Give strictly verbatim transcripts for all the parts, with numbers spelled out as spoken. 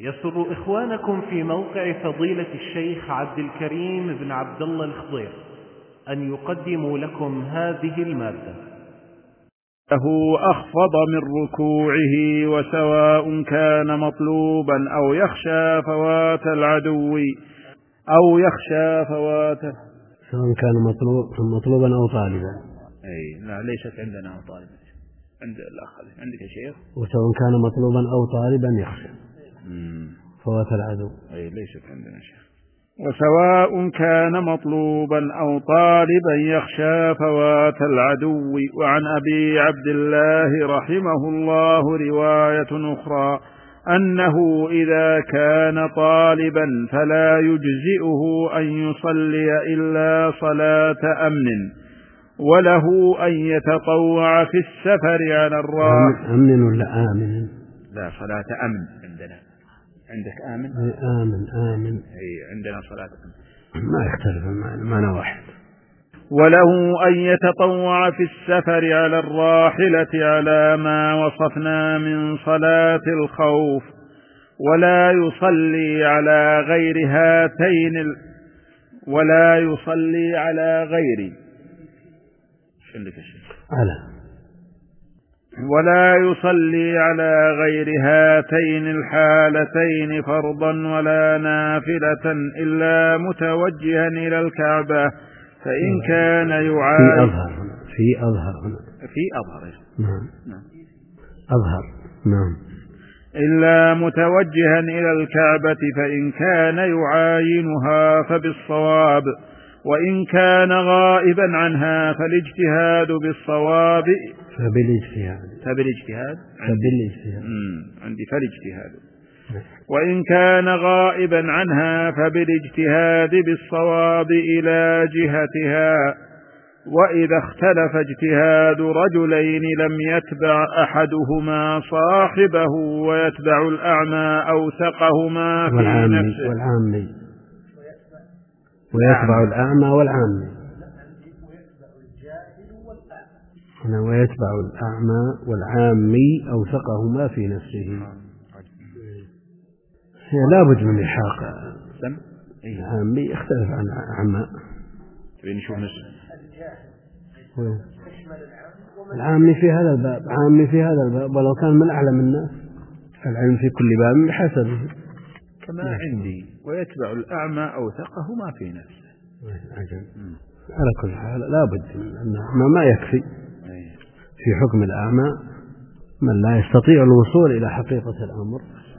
يسر إخوانكم في موقع فضيلة الشيخ عبد الكريم بن عبد الله الخضير أن يقدموا لكم هذه المادة. له أخفض من ركوعه وسواء كان مطلوبا أو يخشى فوات العدو أو يخشى فوات سواء كان مطلوب مطلوبا أو طالبا. أي لا ليست عندنا طالبا، عند الأخ عندك يا شيخ. وسواء كان مطلوبا أو طالبا يخشى فوات العدو. أي ليست عندنا شيخ. وسواء كان مطلوبا أو طالبا يخشى فوات العدو. وعن أبي عبد الله رحمه الله رواية أخرى أنه إذا كان طالبا فلا يجزئه أن يصلي إلا صلاة أمن، وله أن يتطوع في السفر على الراحل. أمن ولا آمن؟ لا، صلاة أمن عندنا. عندك آمن؟ آمن آمن. أي عندنا صلاة أمن. ما يختلف المعنى، معنى واحد. وله أن يتطوع في السفر على الراحلة على ما وصفنا من صلاة الخوف، ولا يصلي على غير هاتين ال... ولا يصلي على غير على ولا يصلي على غير هاتين الحالتين فرضا ولا نافلة إلا متوجها إلى الكعبة، فإن كان يعاني في أظهر هنا في أظهر هنا في أظهر نعم نعم أظهر نعم إلا متوجها إلى الكعبة فإن كان يعاينها فبالصواب، وإن كان غائبا عنها فالاجتهاد بالصواب. فبالاجتهاد فبالاجتهاد فبالاجتهاد عندي فالاجتهاد. وإن كان غائبا عنها فبالاجتهاد بالصواب إلى جهتها. وإذا اختلف اجتهاد رجلين لم يتبع أحدهما صاحبه ويتبع الأعمى أوثقهما في والعامي نفسه. والعامي ويتبع الأعمى والعامي ويتبع الأعمى والعامي أوثقهما في نفسه. لا بد من إلحاق العامي، يختلف عن الأعمى. نشوف نفسه العامي في هذا الباب عامي في هذا الباب، ولو كان من أعلم الناس. العلم في كل باب بحسبه. كما عندي ويتبع الأعمى أوثقهما في نفسه. عجل. على كل حال لا بد أنه ما يكفي في حكم الأعمى من لا يستطيع الوصول إلى حقيقة الأمر.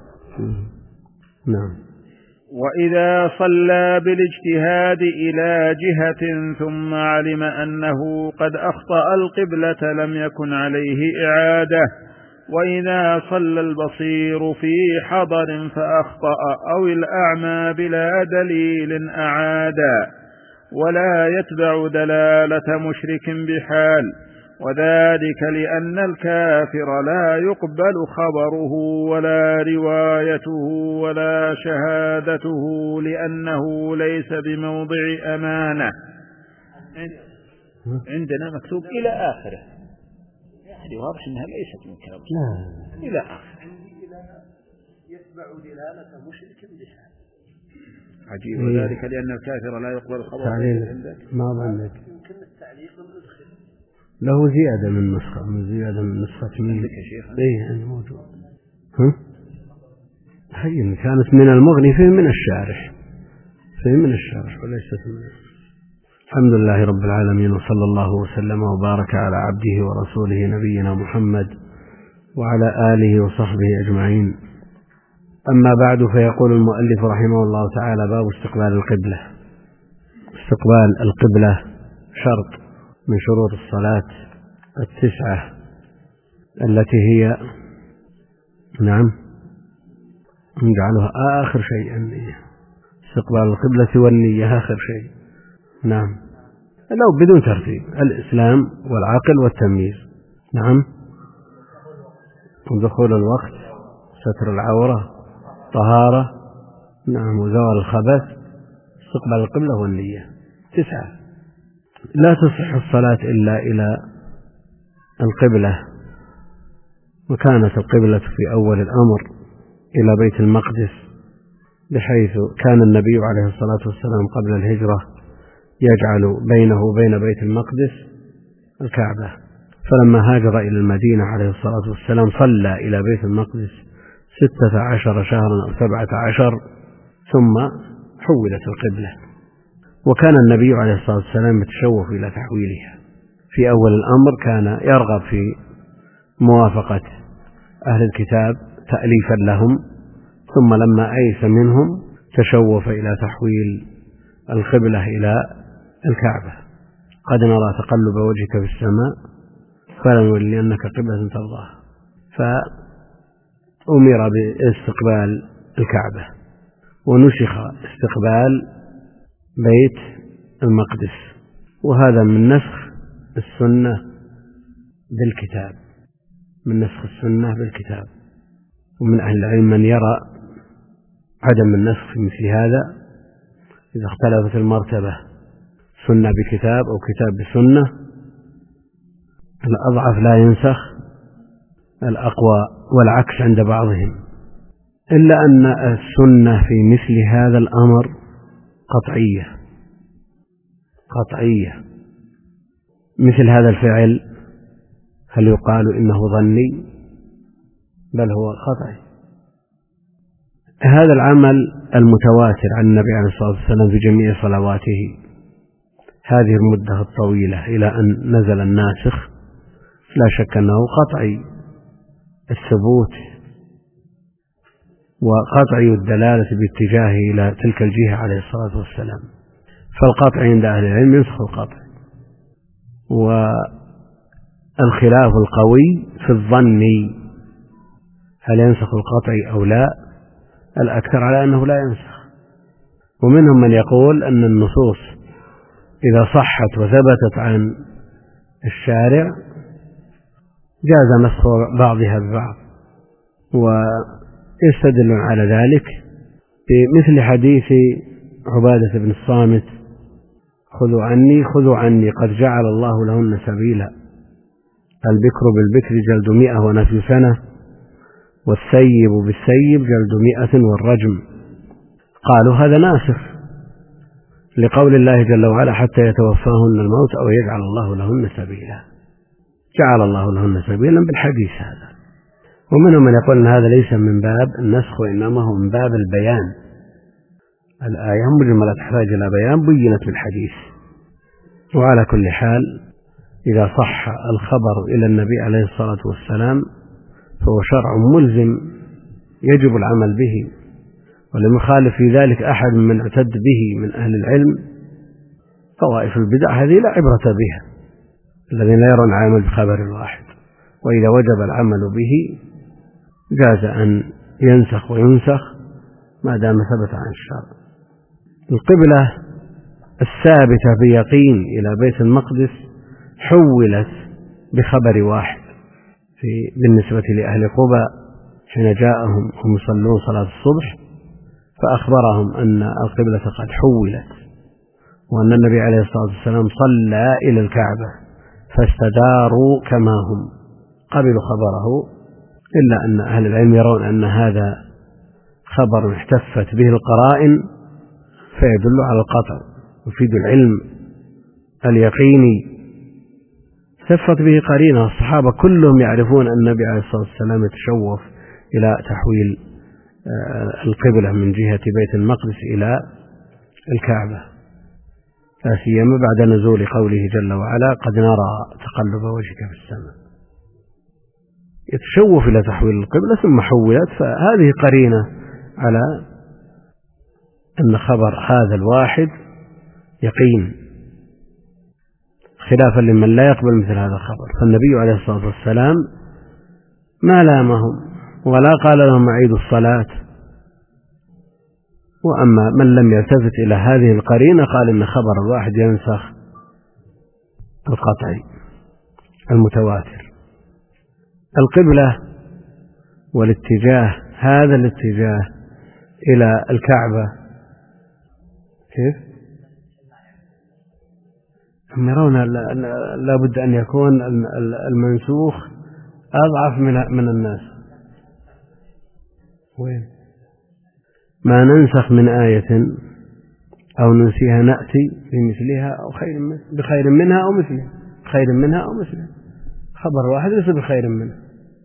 نعم. وإذا صلى بالاجتهاد إلى جهة ثم علم أنه قد أخطأ القبلة لم يكن عليه إعادة. وإذا صلى البصير في حضر فأخطأ أو الأعمى بلا دليل أعادا، ولا يتبع دلالة مشرك بحال، وذلك لأن الكافر لا يقبل خبره ولا روايته ولا شهادته لأنه ليس بموضع أمانة. عندنا مكتوب إلى آخره، يعني واضح أنها ليست من كلام لا. إلى آخره. يتبع دلالة مشرك بحال. عجيب. وذلك لأن الكافر لا يقبل خبره. عندك ما ظنك يمكن التعليق ندخل له زيادة من نسخة من زيادة من نسخة من عندك يا شيخ؟ إيه يعني موجود. ها؟ هي كانت من المغني فيه من الشارح فيه من الشارح وليست من. الحمد لله رب العالمين، وصلى الله وسلم وبارك على عبده ورسوله نبينا محمد وعلى آله وصحبه أجمعين. أما بعد، فيقول المؤلف رحمه الله تعالى: باب استقبال القبلة. استقبال القبلة شرط من شروط الصلاة التسعة التي هي نعم نجعلها آخر شيء النية. استقبال القبلة والنية آخر شيء. نعم، لو بدون ترتيب: الإسلام والعقل والتمييز. نعم، ودخول الوقت، ستر العورة، طهارة، نعم، وزوال الخبث، استقبال القبلة والنية. تسعة. لا تصح الصلاة إلا إلى القبلة، وكانت القبلة في أول الأمر إلى بيت المقدس، بحيث كان النبي عليه الصلاة والسلام قبل الهجرة يجعل بينه وبين بيت المقدس الكعبة، فلما هاجر إلى المدينة عليه الصلاة والسلام صلى إلى بيت المقدس ستة عشر شهرا أو سبعة عشر ثم حولت القبلة. وكان النبي عليه الصلاة والسلام يتشوف إلى تحويلها. في أول الأمر كان يرغب في موافقة أهل الكتاب تأليفا لهم، ثم لما أيس منهم تشوف إلى تحويل القبلة إلى الكعبة. قد نرى تقلب وجهك في السماء فلنولينك قبلة ترضاها، فأمر باستقبال الكعبة ونسخ استقبال بيت المقدس، وهذا من نسخ السنة بالكتاب، من نسخ السنة بالكتاب. ومن أهل العلم من يرى عدم النسخ في مثل هذا إذا اختلفت المرتبة سنة بكتاب أو كتاب بسنة، الأضعف لا ينسخ الأقوى، والعكس عند بعضهم، إلا أن السنة في مثل هذا الأمر قطعية قطعية. مثل هذا الفعل هل يقال إنه ظني؟ بل هو قطعي. هذا العمل المتواتر عن النبي عليه الصلاة والسلام في جميع صلواته هذه المدة الطويلة إلى أن نزل الناسخ لا شك أنه قطعي الثبوت وقطعي الدلالة باتجاهه إلى تلك الجهة عليه الصلاة والسلام. فالقطع عند أهل العلم ينسخ القطع، والخلاف القوي في الظن هل ينسخ القطع أو لا، الأكثر على أنه لا ينسخ. ومنهم من يقول أن النصوص إذا صحت وثبتت عن الشارع جاز نسخ بعضها ببعض، ويستدلون على ذلك بمثل حديث عبادة بن الصامت: خذوا عني خذوا عني قد جعل الله لهن سبيلا، البكر بالبكر جلد مئة ونفي سنة، والثيب بالثيب جلد مئة والرجم. قالوا هذا ناسخ لقول الله جل وعلا: حتى يتوفاهن الموت أو يجعل الله لهن سبيلا. جعل الله لهن سبيلا بالحديث هذا. ومنهم من يقول أن هذا ليس من باب النسخ وإنما هو من باب البيان، الآية مجملة تحتاج إلى بيان بينت بالحديث. وعلى كل حال إذا صح الخبر إلى النبي عليه الصلاة والسلام فهو شرع ملزم يجب العمل به، ولم يخالف في ذلك أحد من اعتد به من أهل العلم. طوائف البدع هذه لا عبرة بها، الذين لا يرون العمل بخبر واحد، وإذا وجب العمل به جاز أن ينسخ وينسخ ما دام ثبت عن الشرع. القبلة الثابتة بيقين إلى بيت المقدس حولت بخبر واحد في بالنسبة لأهل قباء حين جاءهم هم يصلون صلاة الصبح فأخبرهم أن القبلة قد حولت، وأن النبي عليه الصلاة والسلام صلى إلى الكعبة فاستداروا كما هم، قبلوا خبره. إلا أن أهل العلم يرون أن هذا خبر احتفت به القرائن فيدل على القطع، يفيد العلم اليقيني، احتفت به قرينة. الصحابة كلهم يعرفون أن النبي عليه الصلاة والسلام يتشوف إلى تحويل القبلة من جهة بيت المقدس إلى الكعبة، لا سيما بعد نزول قوله جل وعلا: قد نرى تقلب وجهك في السماء. يتشوف إلى تحويل القبلة ثم حولت، فهذه قرينة على أن خبر هذا الواحد يقين، خلافا لمن لا يقبل مثل هذا الخبر. فالنبي عليه الصلاة والسلام ما لامهم ولا قال لهم أعيدوا الصلاة. وأما من لم يلتفت إلى هذه القرينة قال إن خبر الواحد ينسخ القطعي المتواتر. القبلة والاتجاه، هذا الاتجاه إلى الكعبة كيف؟ هم يرون لا بد أن يكون المنسوخ أضعف من الناس. وين؟ ما ننسخ من آية أو ننسيها نأتي بمثلها أو خير من بخير منها أو مثلها خير منها أو مثلها. خبر واحد ليس بخير منها.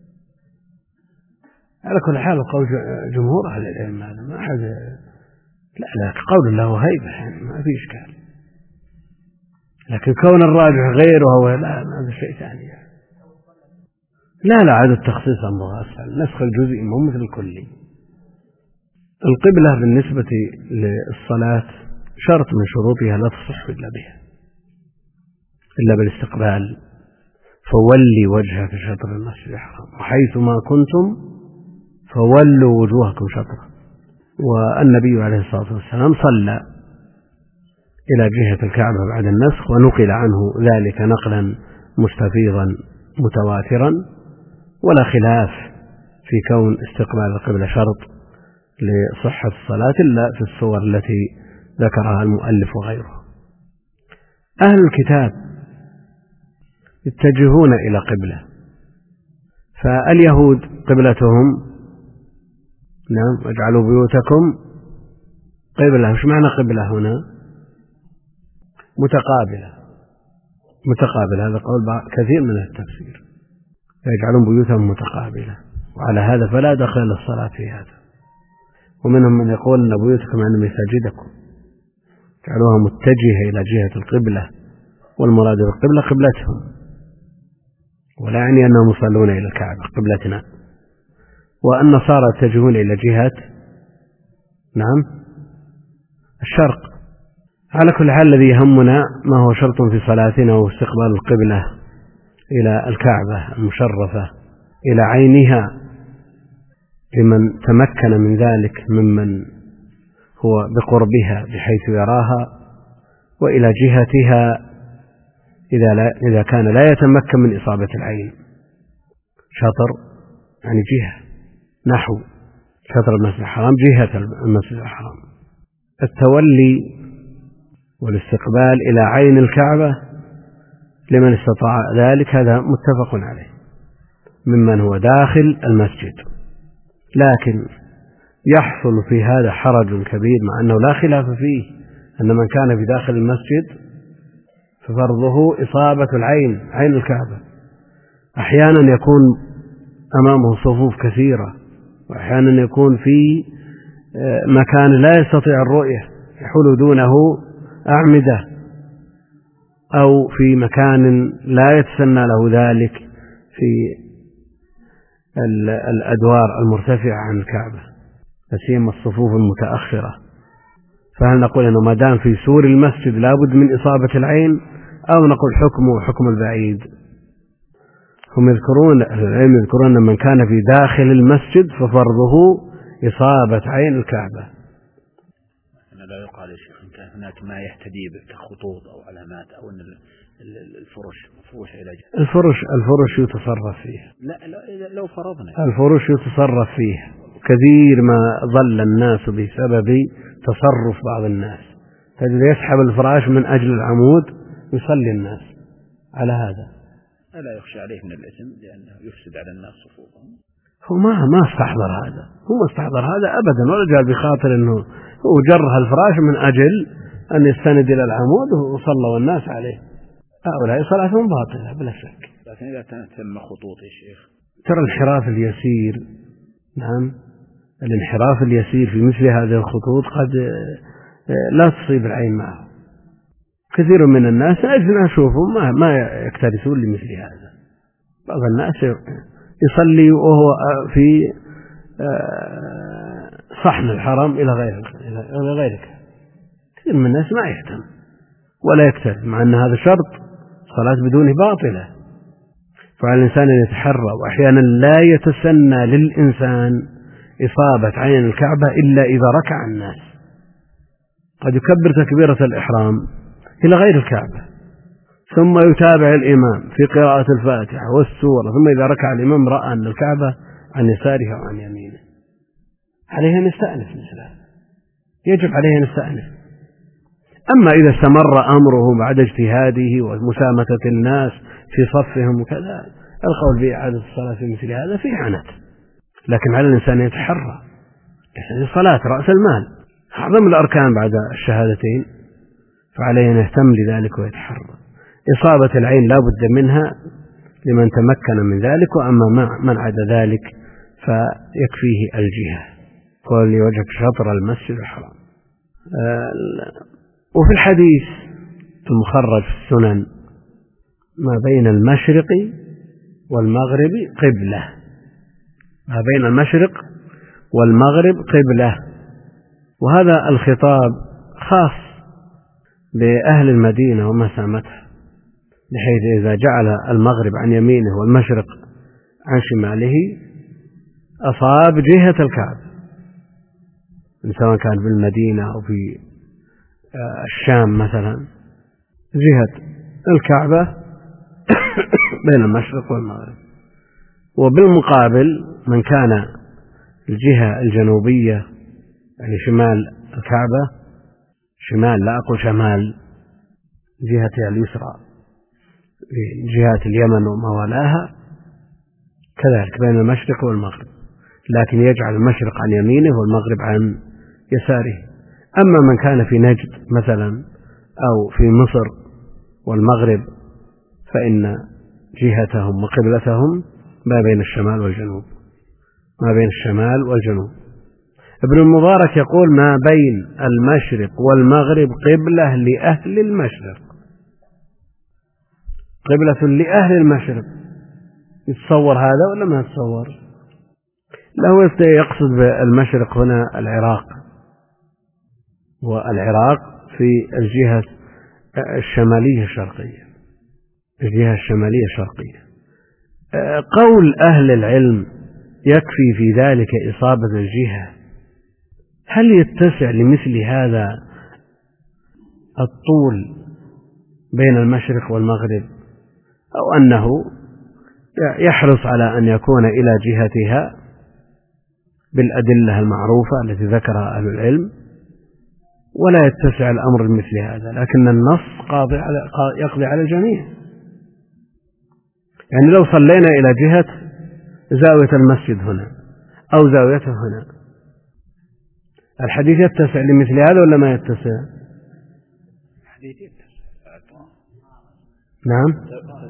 على كل حال قول جمهور أهل العلم هذا ما أحد لا لا قول الله هيبة يعني ما في إشكال، لكن كون الراجح غيره هو لا هذا شيء ثاني يعني. لا لا هذا التخصيص أمره أسهل، نسخ الجزء مو مثل الكلي. القبلة بالنسبة للصلاة شرط من شروطها لا تصح إلا بها إلا بالاستقبال، فولي وجهك شطر المسجد الحرام وحيث ما كنتم فولوا وجوهكم شطره. والنبي عليه الصلاة والسلام صلى إلى جهة الكعبة بعد النسخ، ونقل عنه ذلك نقلا مستفيضا متواترا، ولا خلاف في كون استقبال القبلة شرط لصحة الصلاة إلا في الصور التي ذكرها المؤلف وغيره. أهل الكتاب يتجهون إلى قبلة، فاليهود قبلتهم نعم اجعلوا بيوتكم قبلة. وش معنى قبلة هنا؟ متقابلة. متقابلة هذا قول كثير من التفسير، يجعلون بيوتهم متقابلة، وعلى هذا فلا دخل للصلاة في هذا. ومنهم من يقول أن بيوتكم عن مساجدكم جعلوها متجهة إلى جهة القبلة، والمراد بالقبلة قبلتهم، ولا يعني أنهم يصلون إلى الكعبة قبلتنا. وأن صار يتجهون إلى جهة نعم الشرق. على كل حال الذي يهمنا ما هو شرط في صلاتنا هو استقبال القبلة إلى الكعبة المشرفة إلى عينها لمن تمكن من ذلك ممن هو بقربها بحيث يراها، وإلى جهتها إذا, لا إذا كان لا يتمكن من إصابة العين. شطر يعني جهة نحو شطر المسجد الحرام جهة المسجد الحرام. التولي والاستقبال إلى عين الكعبة لمن استطاع ذلك هذا متفق عليه ممن هو داخل المسجد، لكن يحصل في هذا حرج كبير مع أنه لا خلاف فيه أن من كان في داخل المسجد ففرضه إصابة العين عين الكعبة. أحيانا يكون أمامه صفوف كثيرة، وأحيانا يكون في مكان لا يستطيع الرؤية يحول دونه أعمدة، أو في مكان لا يتسنى له ذلك في الأدوار المرتفعة عن الكعبة، فسيما الصفوف المتأخرة. فهل نقول أنه ما دام في سور المسجد لابد من إصابة العين، أو نقول حكمه حكم البعيد؟ هم يذكرون العلم يذكرون أن من كان في داخل المسجد ففرضه إصابة عين الكعبة. أنا لا يقال يا شيخ إن كان هناك ما يهتدي بخطوط أو علامات أو أن الفرش مفروش إلى جهة الفرش الفرش يتصرف فيها. لا لو فرضنا الفرش يتصرف فيها، كثير ما ظل الناس بسبب تصرف بعض الناس، تجد يسحب الفراش من أجل العمود يصلي الناس على هذا. ألا يخشى عليه من الإثم لأنه يفسد على الناس صفوفهم؟ هو ما ما استحضر هذا، هو ما استحضر هذا أبدا، ولا جاء بخاطر أنه هو جرها الفراش من أجل أن يستند إلى العمود وصلوا الناس عليه. هؤلاء صلاتهم باطلة بلا شك. لكن إذا تم خطوط يا شيخ، ترى الانحراف اليسير، نعم الانحراف اليسير في مثل هذه الخطوط قد لا تصيب العين معه. كثير من الناس أجل أشوفهم ما ما يكترثون لمثل هذا. بعض الناس يصلي وهو في صحن الحرم إلى غير إلى غيرك. كثير من الناس ما يهتم ولا يكترث، مع أن هذا شرط صلاة بدونه باطلة. فعلى الإنسان أن يتحرى، وأحيانا لا يتسنى للإنسان إصابة عين الكعبة إلا إذا ركع الناس. قد يكبر تكبيرة الإحرام إلى غير الكعبة، ثم يتابع الإمام في قراءة الفاتحة والسورة، ثم إذا ركع الإمام رأى أن الكعبة عن يساره وعن يمينه، عليه أن يستأنف مثل هذا، يجب عليه أن يستأنف. أما إذا استمر أمره بعد اجتهاده ومسامة الناس في صفهم وكذا، القول بإعادة الصلاة في مثل هذا في عنت، لكن على الإنسان يتحرى الصلاة رأس المال، أعظم الأركان بعد الشهادتين، فعليه أن يهتم لذلك ويتحرى. إصابة العين لا بد منها لمن تمكن من ذلك، وأما من عدا ذلك فيكفيه الجهة. قل لوجهك شطر المسجد الحرام. وفي الحديث المخرج في السنن ما بين المشرق والمغرب قبلة، ما بين المشرق والمغرب قبلة، وهذا الخطاب خاص بأهل المدينة ومسامتها، بحيث إذا جعل المغرب عن يمينه والمشرق عن شماله أصاب جهة الكعبة، سواء كان في المدينة أو في الشام مثلا، جهة الكعبة بين المشرق والمغرب. وبالمقابل من كان الجهة الجنوبية يعني شمال الكعبة، شمال لا أقول شمال، جهتها اليسرى جهات اليمن وموالاها، كذلك بين المشرق والمغرب، لكن يجعل المشرق عن يمينه والمغرب عن يساره. أما من كان في نجد مثلا أو في مصر والمغرب فإن جهتهم وقبلتهم ما بين الشمال والجنوب، ما بين الشمال والجنوب. ابن المبارك يقول ما بين المشرق والمغرب قبلة لأهل المشرق، قبلة لأهل المشرق. يتصور هذا ولا ما يتصور؟ له يقصد بالمشرق هنا العراق، والعراق في الجهة الشمالية الشرقية، الجهة الشمالية الشرقية. قول أهل العلم يكفي في ذلك إصابة الجهة، هل يتسع لمثل هذا الطول بين المشرق والمغرب، أو أنه يحرص على أن يكون إلى جهتها بالأدلة المعروفة التي ذكرها أهل العلم، ولا يتسع الأمر مثل هذا، لكن النص يقضي على الجميع. يعني لو صلينا إلى جهة زاوية المسجد هنا أو زاويته هنا، الحديث يتسع لمثل هذا ولا ما يتسع؟ الحديث يتسع. نعم،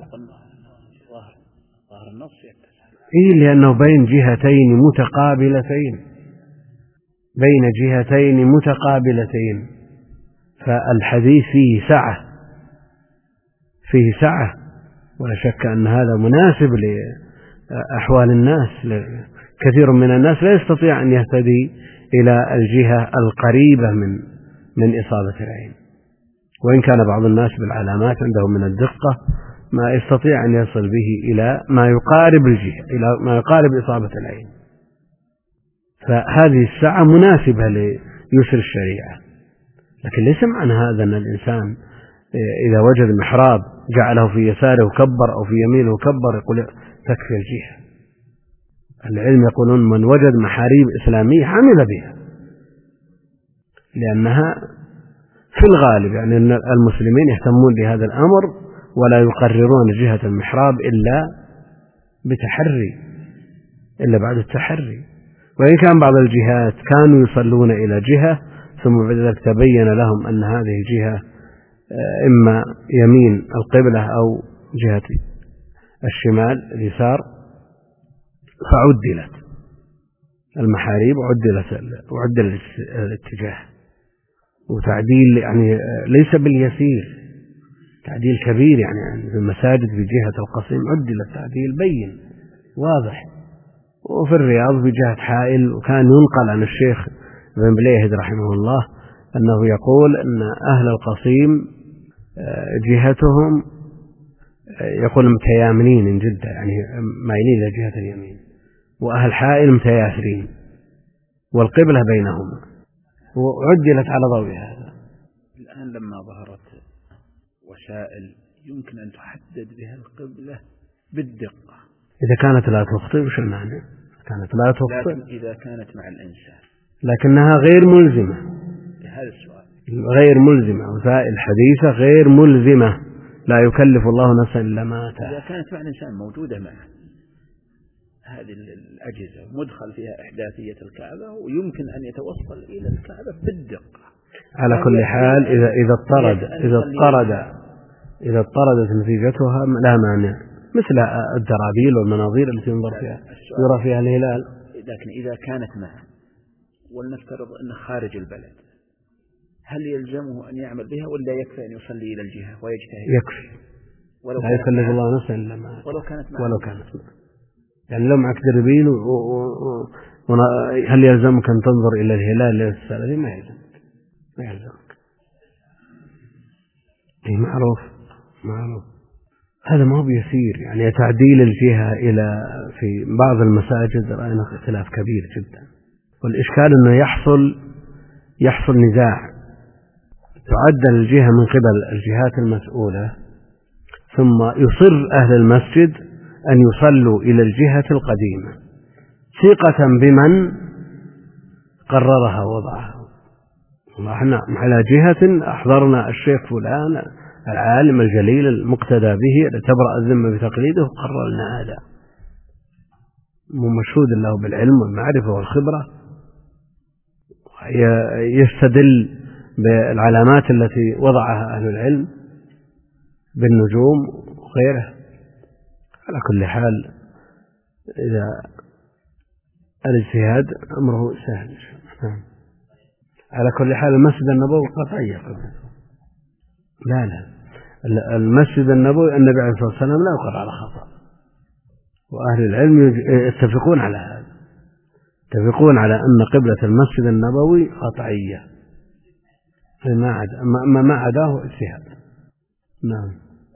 ظاهر النص يتسع. إيه، لأنه بين جهتين متقابلتين، بين جهتين متقابلتين، فالحديث فيه سعة، فيه سعة، ولا شك أن هذا مناسب لأحوال الناس. كثير من الناس لا يستطيع أن يهتدي إلى الجهة القريبة من من إصابة العين، وإن كان بعض الناس بالعلامات عندهم من الدقة ما يستطيع أن يصل به إلى ما يقارب الجهة، إلى ما يقارب إصابة العين. فهذه الساعة مناسبة ليسر الشريعة، لكن ليس معنى هذا أن الإنسان إذا وجد محراب جعله في يساره وكبر أو في يمينه وكبر يقول تكفي الجهة. العلم يقولون من وجد محاريب إسلامية عمل بها، لأنها في الغالب يعني المسلمين يهتمون بهذا الأمر ولا يقررون جهة المحراب إلا بتحري، إلا بعد التحري. وإن كان بعض الجهات كانوا يصلون إلى جهة ثم بعد ذلك تبين لهم أن هذه الجهة إما يمين القبلة أو جهة الشمال اليسار، فعدلت المحاريب وعدلت وعدل الاتجاه، وتعديل يعني ليس باليسير، تعديل كبير. يعني في المساجد في جهة القصيم عدل التعديل بين واضح، وفي الرياض بجهة حائل. وكان ينقل عن الشيخ ابن بليهد رحمه الله أنه يقول أن أهل القصيم جهتهم يقول متيامنين جدا، يعني مايلين إلى جهة اليمين، وأهل حائل متياسرين، والقبلة بينهما، وعدلت على ضوء هذا. الآن لما ظهرت وسائل يمكن أن تحدد بها القبلة بالدقة، إذا كانت لا تخطئ وش المعنى؟ كانت لا تخطئ، لكن إذا كانت مع الإنسان لكنها غير ملزمة. هذا السؤال غير ملزمة، وسائل حديثة غير ملزمة، لا يكلف الله نفسا إلا ما آتاها. إذا كانت مع الإنسان موجودة معه، هذه الأجهزة مدخل فيها إحداثية الكعبة، ويمكن أن يتوصل إلى الكعبة بالدقة. على كل حال إذا إذا اضطرد إذا اضطرد إذا اضطردت نتيجتها لا مانع، مثل الدرابيل والمناظير التي ينظر فيها يرى فيها الهلال. لكن إذا كانت معه ولنفترض أنه خارج البلد، هل يلزمه أن يعمل بها ولا يكفي أن يصلي إلى الجهة ويجتهد؟ يكفي، لا يكلف الله نفسا إلا ما ولو كانت معه ولو كانت معه. يعني لو معك دربيل و... و... و... هل يلزمك أن تنظر إلى الهلال للسلة؟ ما يلزمك، ما يلزمك. أي معروف معروف. هذا ما هو بيسير، يعني تعديل الجهة إلى في بعض المساجد رأينا اختلاف كبير جدا، والإشكال أنه يحصل يحصل نزاع، تعدل الجهة من قبل الجهات المسؤولة، ثم يصر أهل المسجد أن يصلوا إلى الجهة القديمة ثقة بمن قررها ووضعها. نحن على جهة أحضرنا الشيخ فلان العالم الجليل المقتدى به تبرأ الذمة بتقليده وقررنا هذا، مشهود له بالعلم والمعرفة والخبرة، يستدل بالعلامات التي وضعها أهل العلم بالنجوم وغيره. على كل حال إذا الاجتهاد أمره سهل. على كل حال المسجد النبوي قطعية قبلته، لا لا المسجد النبوي النبي عليه الصلاة والسلام لا يقر على خطأ، وأهل العلم يتفقون على هذا، يتفقون على أن قبلة المسجد النبوي قطعية، ما عدا ما ما عداه اجتهاد. نعم.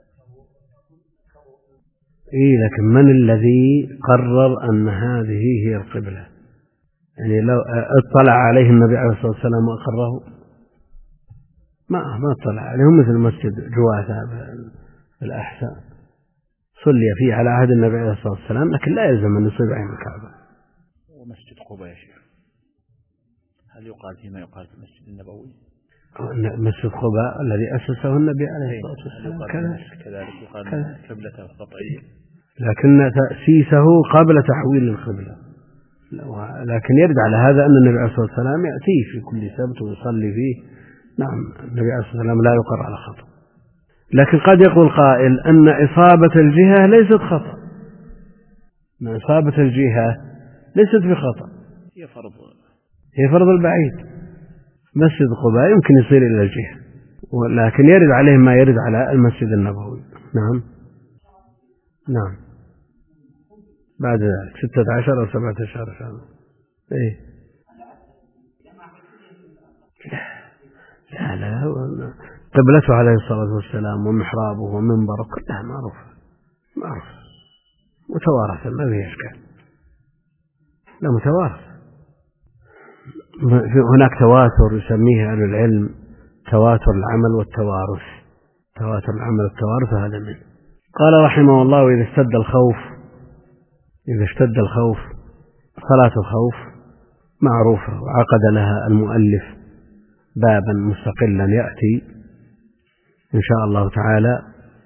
إيه لكن من الذي قرر أن هذه هي القبلة؟ يعني لو اطلع عليه النبي عليه الصلاة والسلام وأقره ما ما اطلع عليهم، مثل مسجد جواثة بالأحساء صلي فيه على عهد النبي عليه الصلاة والسلام، لكن لا يلزم أن يصيب عين الكعبة. ومسجد قباء يا شيخ هل يقال فيما يقال في المسجد النبوي؟ مسجد قباء الذي أسسه النبي عليه الصلاة والسلام كذلك يقال قبلته قطعية، لكن تأسيسه قبل تحويل القبلة. لكن يرد على هذا أن النبي عليه الصلاة والسلام يأتيه في كل سبت ويصلي فيه. نعم النبي عليه الصلاة والسلام لا يقر على خطأ، لكن قد يقول قائل أن إصابة الجهة ليست خطأ، أن إصابة الجهة ليست بخطأ، هي فرض هي فرض البعيد. مسجد قباء يمكن يصير إلى الجهة، ولكن يرد عليه ما يرد على المسجد النبوي. نعم نعم بعد ذلك ستة عشر أو سبعة عشر سنة. إيه لا لا قبلته عليه الصلاة والسلام ومحرابه ومنبره كلها معروفة معروف متوارثة، ما فيها إشكال، لا متوارث. هناك تواتر يسميه أهل العلم تواتر العمل والتوارث، تواتر العمل والتوارث هذا منه. قال رحمه الله: وإذا اشتد الخوف إذا اشتد الخوف صلاة الخوف معروفة، وعقد لها المؤلف بابا مستقلا يأتي إن شاء الله تعالى،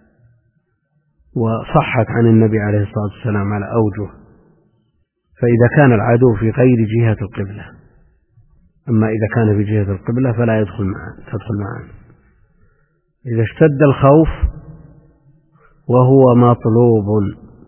وصحت عن النبي عليه الصلاة والسلام على أوجه. فإذا كان العدو في غير جهة القبلة، أما إذا كان في جهة القبلة فلا يدخل معنا تدخل معنا. إذا اشتد الخوف وهو مطلوب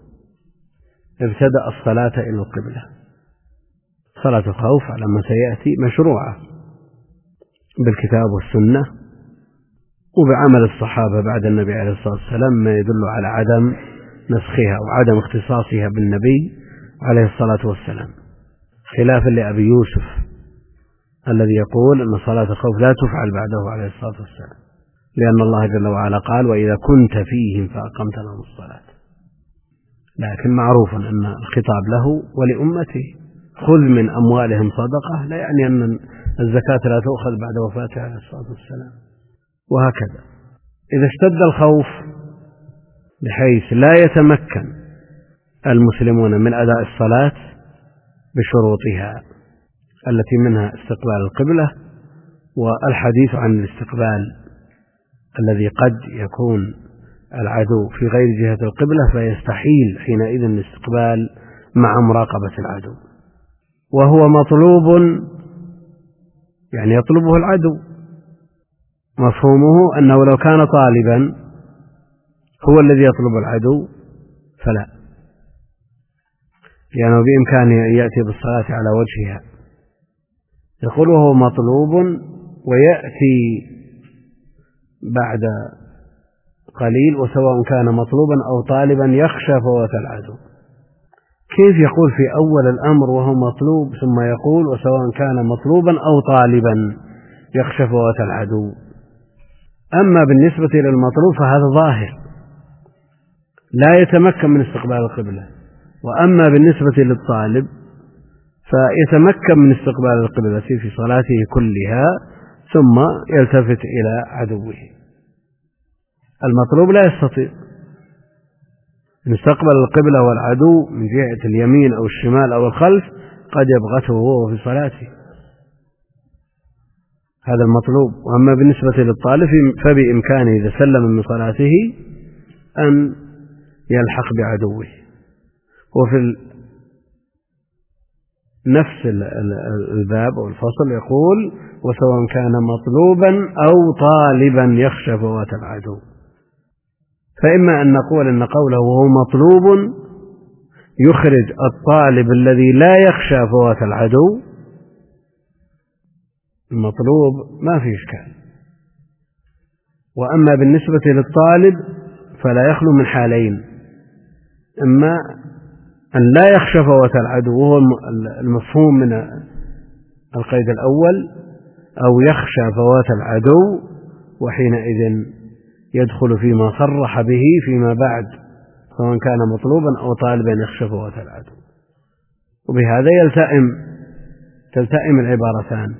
ابتدأ الصلاة إلى القبلة. صلاة الخوف على ما سيأتي مشروعة بالكتاب والسنة وبعمل الصحابة بعد النبي عليه الصلاة والسلام، ما يدل على عدم نسخها وعدم اختصاصها بالنبي عليه الصلاة والسلام، خلافا لأبي يوسف الذي يقول أن صلاة الخوف لا تفعل بعده عليه الصلاة والسلام، لأن الله جل وعلا قال: وإذا كنت فيهم فأقمت لهم الصلاة. لكن معروف أن الخطاب له ولأمته: خذ من أموالهم صدقة، لا يعني أن الزكاة لا تؤخذ بعد وفاته عليه الصلاة والسلام. وهكذا إذا اشتد الخوف بحيث لا يتمكن المسلمون من أداء الصلاة بشروطها التي منها استقبال القبلة والحديث عن الاستقبال الذي قد يكون العدو في غير جهة القبلة، فيستحيل حينئذ الاستقبال مع مراقبة العدو، وهو مطلوب يعني يطلبه العدو. مفهومه أنه لو كان طالبا هو الذي يطلب العدو فلا، لأنه بإمكانه أن يأتي بالصلاة على وجهها. يقول وهو مطلوب ويأتي بعد قليل، وسواء كان مطلوبا أو طالبا يخشى فوات العدو. كيف يقول في أول الأمر وهو مطلوب، ثم يقول وسواء كان مطلوبا أو طالبا يخشى فوات العدو؟ أما بالنسبة للمطلوب فهذا ظاهر لا يتمكن من استقبال القبلة، وأما بالنسبة للطالب فيتمكن من استقبال القبلة في صلاته كلها ثم يلتفت إلى عدوه. المطلوب لا يستطيع أن يستقبل القبلة والعدو من جهة اليمين أو الشمال أو الخلف، قد يبغته وهو في صلاته، هذا المطلوب. وأما بالنسبة للطالب فبإمكانه إذا سلم من صلاته أن يلحق بعدوه. وفي نفس الباب أو الفصل يقول وسواء كان مطلوبا أو طالبا يخشى فوات العدو. فإما أن نقول أن قوله وهو مطلوب يخرج الطالب الذي لا يخشى فوات العدو، المطلوب ما في إشكال. وأما بالنسبة للطالب فلا يخلو من حالين، إما أن لا يخشى فوات العدو وهو المفهوم من القيد الأول، أو يخشى فوات العدو وحينئذ يدخل فيما صرح به فيما بعد، سواء كان مطلوبا أو طالبا يخشى فوات العدو. وبهذا يلتئم تلتئم العبارتان.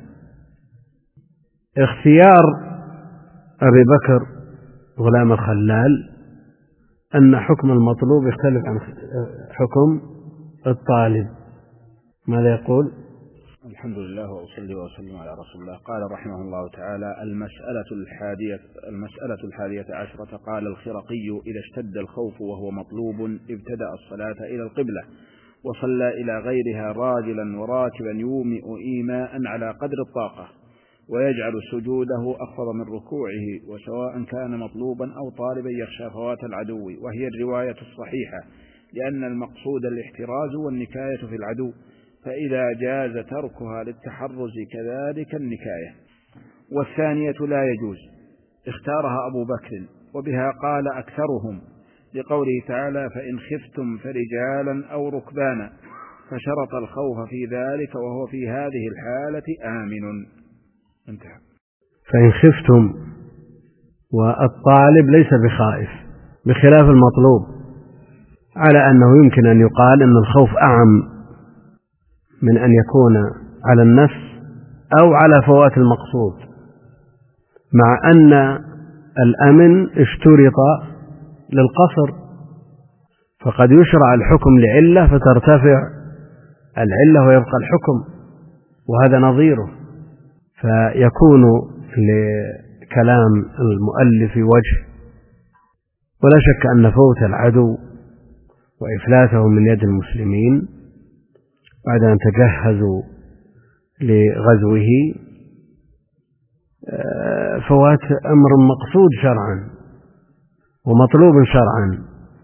اختيار أبي بكر غلام الخلال أن حكم المطلوب يختلف عن حكم الطالب. ماذا يقول؟ الحمد لله وأصلي وأسلم على رسول الله. قال رحمه الله تعالى: المسألة الحادية المسألة الحادية عشرة. قال الخرقي: إذا اشتد الخوف وهو مطلوب ابتدأ الصلاة إلى القبلة وصلى إلى غيرها راجلا وراكبا يومئ إيماء على قدر الطاقة، ويجعل سجوده أخفض من ركوعه، وسواء كان مطلوبا أو طالبا يخشى فوات العدو، وهي الرواية الصحيحة، لأن المقصود الاحتراز والنكاية في العدو، فإذا جاز تركها للتحرز كذلك النكاية. والثانية لا يجوز، اختارها أبو بكر، وبها قال أكثرهم، لقوله تعالى: فإن خفتم فرجالا أو ركبانا، فشرط الخوف في ذلك، وهو في هذه الحالة آمن. انتهى. فإن خفتم، والطالب ليس بخائف بخلاف المطلوب، على أنه يمكن أن يقال أن الخوف أعم من أن يكون على النفس أو على فوات المقصود، مع أن الأمن اشترط للقصر، فقد يشرع الحكم لعلة فترتفع العلة ويبقى الحكم، وهذا نظيره. فيكون لكلام المؤلف وجه، ولا شك أن فوت العدو وإفلاته من يد المسلمين بعد أن تجهزوا لغزوه فوات أمر مقصود شرعا ومطلوب شرعا.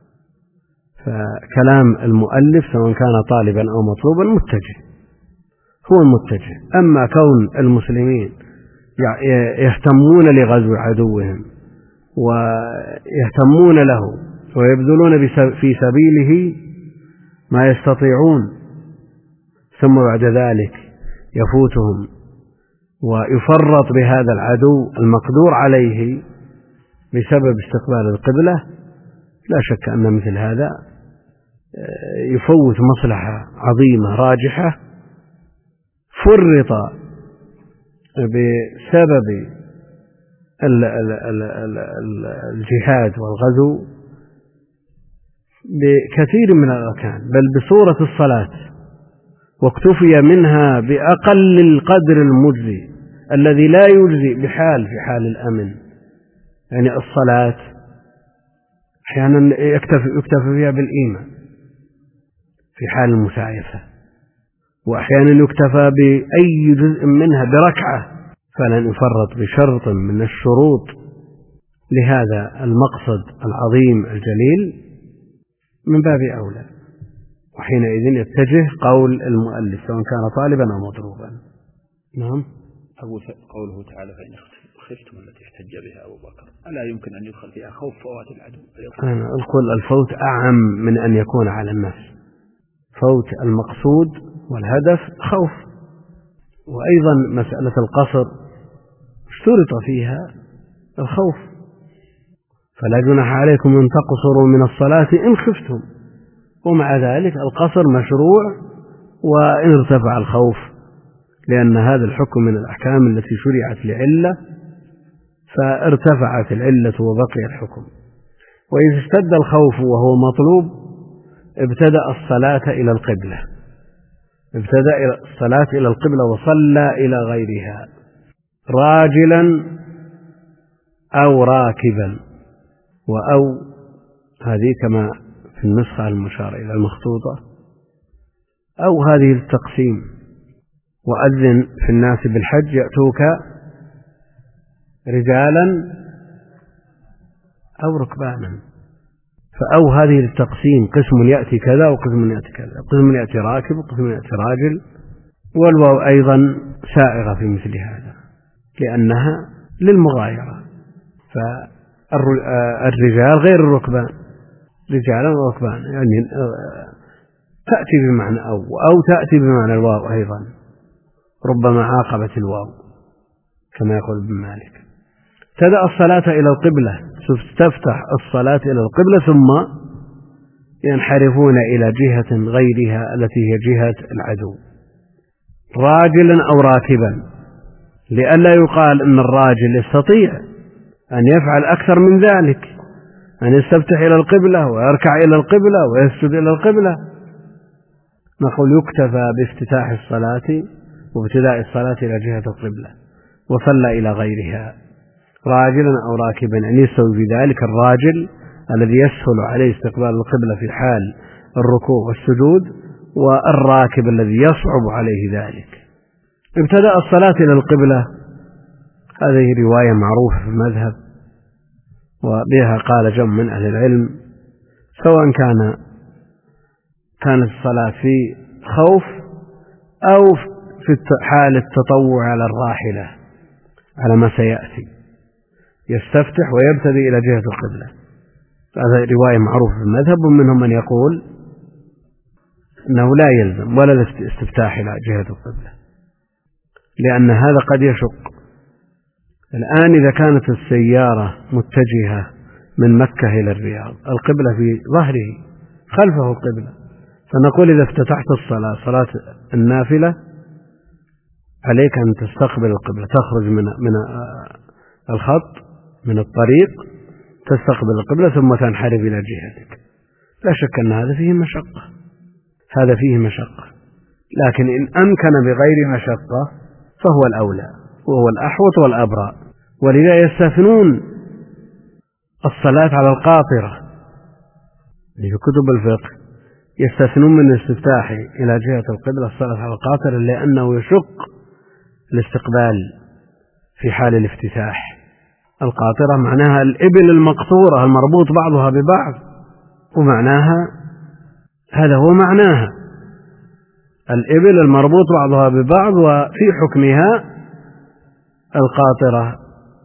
فكلام المؤلف سواء كان طالبا أو مطلوبا متجه، هو المتجه. أما كون المسلمين يهتمون لغزو عدوهم ويهتمون له ويبذلون في سبيله ما يستطيعون، ثم بعد ذلك يفوتهم ويفرط بهذا العدو المقدور عليه بسبب استقبال القبلة، لا شك أن مثل هذا يفوت مصلحة عظيمة راجحة فرط بسبب الجهاد والغزو بكثير من الأركان، بل بصورة الصلاة، واكتفي منها بأقل القدر المجزي الذي لا يجزي بحال في حال الأمن. يعني الصلاة أحيانا يكتفي, يكتفي فيها بالإيمان، في حال المسايفة، وأحيانا يكتفى بأي جزء منها بركعة، فلن يفرط بشرط من الشروط لهذا المقصد العظيم الجليل من باب أولى. وحينئذ يتجه قول المؤلف سواء كان طالبا أو مطلوبا. نعم. قوله تعالى فإن خفتم التي احتج بها أبو بكر ألا يمكن أن يدخل فيها خوف فوات العدو؟ أنا أقول الفوت أعم من أن يكون على النفس. فوت المقصود والهدف خوف. وأيضا مسألة القصر اشترط فيها الخوف، فلا جناح عليكم أن تقصروا من الصلاة إن خفتم، ومع ذلك القصر مشروع وإن ارتفع الخوف، لأن هذا الحكم من الأحكام التي شرعت لعلة فارتفعت العلة وبقي الحكم. وإذا اشتد الخوف وهو مطلوب ابتدأ الصلاة إلى القبلة ابتدأ الصلاة إلى القبلة وصلى إلى غيرها راجلا أو راكبا، وأو هذه كما في النسخة المشار إلى المخطوطة، أو هذه التقسيم: وأذن في الناس بالحج يأتوك رجالا أو ركبانا، فأو هذه التقسيم: قسم يأتي كذا وقسم يأتي كذا، قسم يأتي راكب وقسم يأتي راجل. والواو أيضا سائغة في مثل هذا لأنها للمغايرة، فالرجال غير الركبان، رجالا وركبان، يعني تأتي بمعنى أو أو تأتي بمعنى الواو أيضا، ربما عاقبت الواو كما يقول ابن مالك. تدأ الصلاة إلى القبلة، تفتح الصلاة إلى القبلة ثم ينحرفون إلى جهة غيرها التي هي جهة العدو، راجلا أو راكبا، لئلا يقال أن الراجل يستطيع أن يفعل أكثر من ذلك، أن يستفتح إلى القبلة ويركع إلى القبلة ويسجد إلى القبلة. نقول يكتفى بافتتاح الصلاة وابتداء الصلاة إلى جهة القبلة وصلى إلى غيرها راجلا أو راكبا، أن يستوي بذلك الراجل الذي يسهل عليه استقبال القبلة في حال الركوع والسجود، والراكب الذي يصعب عليه ذلك. ابتدأ الصلاة إلى القبلة، هذه رواية معروفة في المذهب وبها قال جمع من أهل العلم، سواء كان كانت الصلاة في خوف أو في حال التطوع على الراحلة على ما سيأتي، يستفتح ويبتدي إلى جهة القبلة. هذا رواية معروفة في المذهب، ومنهم من يقول أنه لا يلزم ولا الاستفتاح إلى جهة القبلة، لأن هذا قد يشق. الآن إذا كانت السيارة متجهة من مكة إلى الرياض، القبلة في ظهره خلفه القبلة، فنقول إذا افتتحت الصلاة صلاة النافلة عليك أن تستقبل القبلة، تخرج من من الخط من الطريق، تستقبل القبلة ثم تنحرف إلى جهتك. لا شك أن هذا فيه مشقة، هذا فيه مشقة، لكن إن أمكن بغير مشقة فهو الأولى وهو الأحوط والأبرأ. ولذا يستثنون الصلاة على القاطرة في كتب الفقه، يستثنون من الاستفتاح إلى جهة القبلة الصلاة على القاطرة لأنه يشق الاستقبال في حال الافتتاح. القاطرة معناها الإبل المقطورة المربوط بعضها ببعض، ومعناها هذا هو معناها الإبل المربوط بعضها ببعض، وفي حكمها القاطرة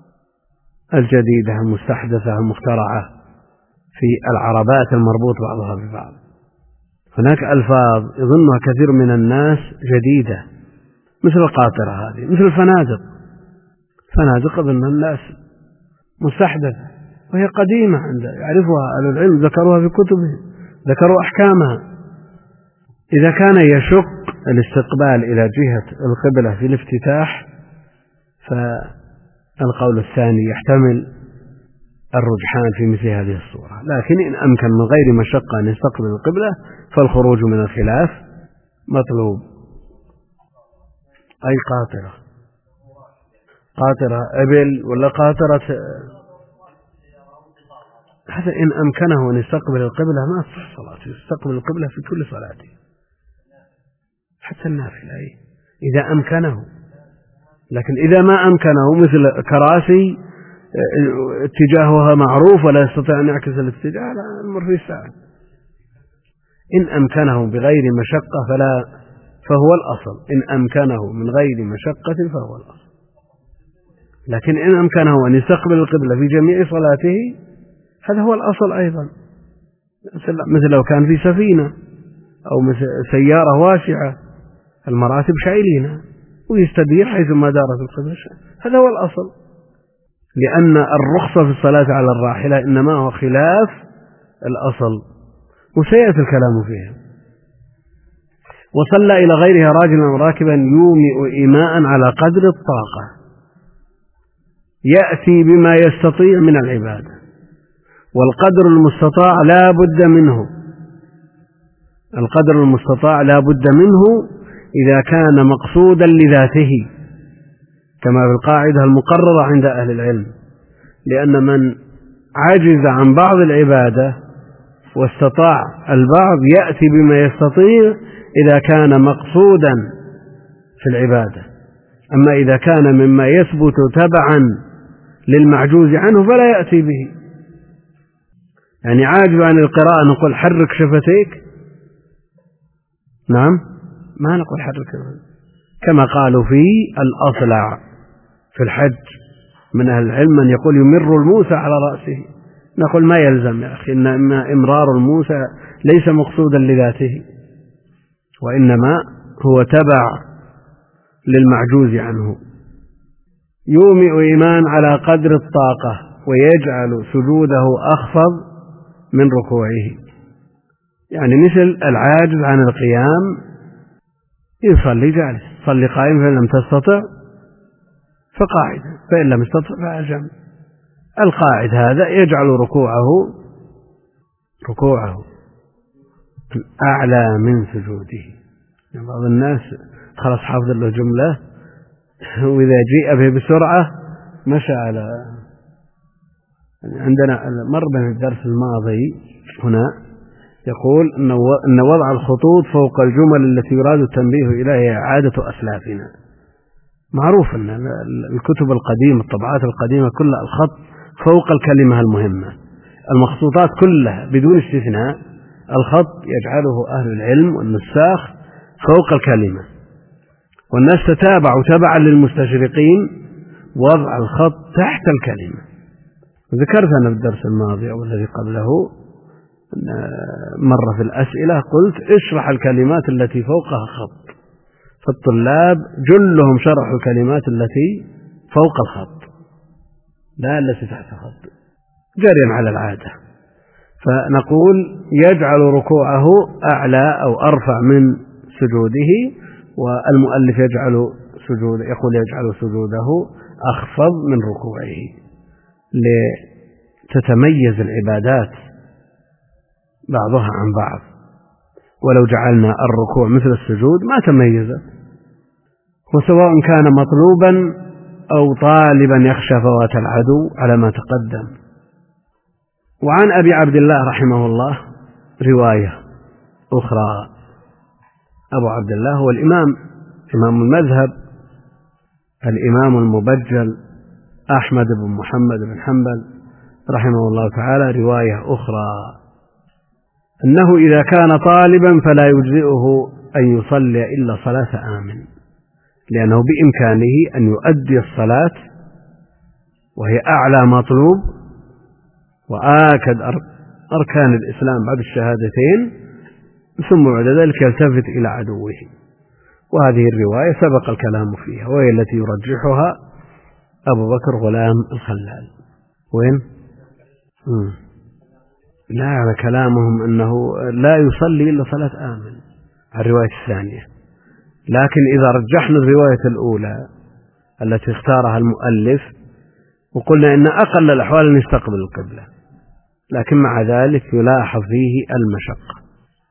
الجديدة المستحدثة المخترعة في العربات المربوط بعضها ببعض. هناك ألفاظ يظنها كثير من الناس جديدة مثل القاطرة هذه، مثل الفنادق. فنادق أظن الناس مستحدثة وهي قديمة عند يعرفها أهل العلم، ذكروها في كتبهم، ذكروا أحكامها. إذا كان يشق الاستقبال إلى جهة القبلة في الافتتاح فالقول الثاني يحتمل الرجحان في مثل هذه الصورة، لكن إن أمكن من غير مشقة أن يستقبل القبلة فالخروج من الخلاف مطلوب. أي قاطرة، قاطرة إبل ولا قاطرة، هذا إن أمكنه أن يستقبل القبلة ما تصح صلاته، يستقبل القبلة في كل صلاته. حتى النافلة إذا أمكنه، لكن إذا ما أمكنه مثل كراسي اتجاهها معروف ولا يستطيع أن يعكس الاتجاه، لا نمر في ساعة. إن أمكنه بغير مشقة فلا فهو الأصل، إن أمكنه من غير مشقة فهو الأصل. لكن إن أمكنه أن يستقبل القبلة في جميع صلاته هذا هو الأصل أيضا، مثل لو كان في سفينة أو مثل سيارة واسعة المراتب شايلينها ويستدير حيثما دارت القبلة، هذا هو الأصل. لأن الرخصة في الصلاة على الراحلة إنما هو خلاف الأصل، وسيأتي الكلام فيها. وصلى إلى غيرها راجلا راكبا يومئ إيماء على قدر الطاقة، يأتي بما يستطيع من العبادة، والقدر المستطاع لا بد منه، القدر المستطاع لا بد منه إذا كان مقصودا لذاته، كما في القاعدة المقررة عند أهل العلم. لأن من عجز عن بعض العبادة واستطاع البعض يأتي بما يستطيع إذا كان مقصودا في العبادة. أما إذا كان مما يثبت تبعا للمعجوز عنه فلا يأتي به. يعني عاجز عن القراءة نقول حرك شفتيك؟ نعم، ما نقول حرك شفتيك، كما قالوا في الأصلع في الحج من أهل العلم من يقول يمر الموسى على رأسه، نقول ما يلزم يا أخي، إن إمرار الموسى ليس مقصودا لذاته، وإنما هو تبع للمعجوز عنه. يومئ إيمان على قدر الطاقة ويجعل سجوده أخفض من ركوعه، يعني مثل العاجز عن القيام يصلي جالس، صلي قائم فإن لم تستطع فقاعدا، فإن لم تستطع فعلى جنب. القاعد هذا يجعل ركوعه ركوعه أعلى من سجوده. يعني بعض الناس خلاص حافظ له جملة وإذا جيء به بسرعة مشى على. عندنا مر بنا الدرس الماضي هنا يقول أن وضع الخطوط فوق الجمل التي يراد التنبيه إليها إعادة أسلافنا. معروف أن الكتب القديمة الطبعات القديمة كل الخط فوق الكلمة المهمة، المخطوطات كلها بدون استثناء الخط يجعله أهل العلم والنساخ فوق الكلمة، والناس تتابعوا تبعا للمستشرقين وضع الخط تحت الكلمة. ذكرت أنا في الدرس الماضي أو الذي قبله مرة في الأسئلة قلت اشرح الكلمات التي فوقها خط، فالطلاب جلهم شرحوا الكلمات التي فوق الخط لا التي تحت الخط جريا على العادة. فنقول يجعل ركوعه أعلى أو أرفع من سجوده، والمؤلف يجعل سجود يقول يجعل سجوده أخفض من ركوعه لتتميز العبادات بعضها عن بعض. ولو جعلنا الركوع مثل السجود ما تميزت، وسواء كان مطلوبا أو طالبا يخشى فوات العدو على ما تقدم. وعن أبي عبد الله رحمه الله رواية أخرى. أبو عبد الله هو الإمام إمام المذهب الإمام المبجل أحمد بن محمد بن حنبل رحمه الله تعالى رواية أخرى أنه إذا كان طالبا فلا يجزئه أن يصلي إلا صلاة آمن، لأنه بإمكانه أن يؤدي الصلاة وهي أعلى مطلوب وآكد أركان الإسلام بعد الشهادتين، ثم بعد ذلك يلتفت إلى عدوه. وهذه الرواية سبق الكلام فيها، وهي التي يرجحها أبو بكر غلام الخلال. وين؟ مم. لا على كلامهم أنه لا يصلي إلا صلاة آمن الرواية الثانية، لكن إذا رجحنا الرواية الأولى التي اختارها المؤلف وقلنا إن أقل الأحوال أن يستقبل القبلة، لكن مع ذلك يلاحظ فيه المشقة.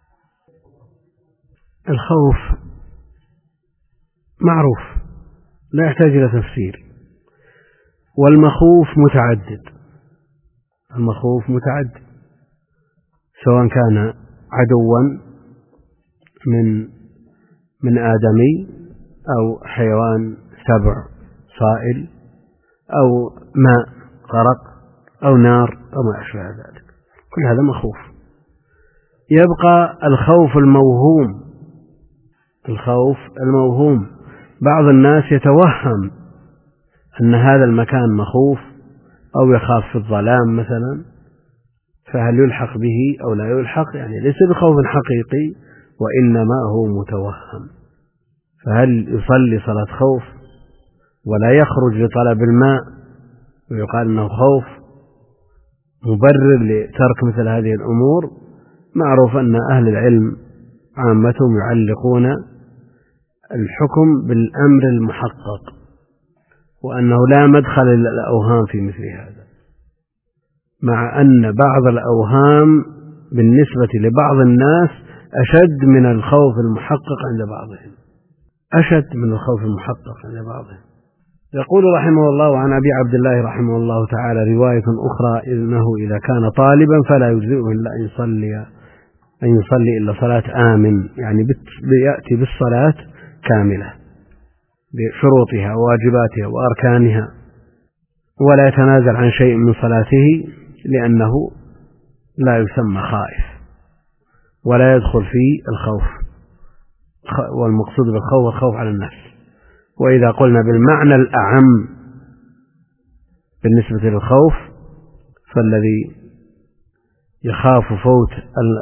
الخوف معروف لا يحتاج إلى تفسير، والمخوف متعدد، المخوف متعدد سواء كان عدوا من من آدمي أو حيوان سبع صائل أو ماء غرق أو نار أو ما أشبه ذلك، كل هذا مخوف. يبقى الخوف الموهوم. الخوف الموهوم، بعض الناس يتوهم أن هذا المكان مخوف أو يخاف في الظلام مثلا، فهل يلحق به أو لا يلحق؟ يعني ليس بخوف حقيقي وإنما هو متوهم. فهل يصلي صلاة خوف ولا يخرج لطلب الماء ويقال أنه خوف مبرر لترك مثل هذه الأمور؟ معروف أن أهل العلم عامتهم يعلقون الحكم بالأمر المحقق، وأنه لا مدخل للأوهام في مثل هذا، مع أن بعض الأوهام بالنسبة لبعض الناس أشد من الخوف المحقق عند بعضهم، أشد من الخوف المحقق عند بعضهم. يقول رحمه الله: وعن أبي عبد الله رحمه الله تعالى رواية أخرى: إنه إذا كان طالبا فلا يجزئه إلا أن يصلي أن يصلي إلا صلاة آمن، يعني يأتي بالصلاة كاملة بشروطها وواجباتها وأركانها، ولا يتنازل عن شيء من صلاته لأنه لا يسمى خائف، ولا يدخل في الخوف، والمقصود بالخوف الخوف على النفس. وإذا قلنا بالمعنى الأعم بالنسبة للخوف فالذي يخاف فوت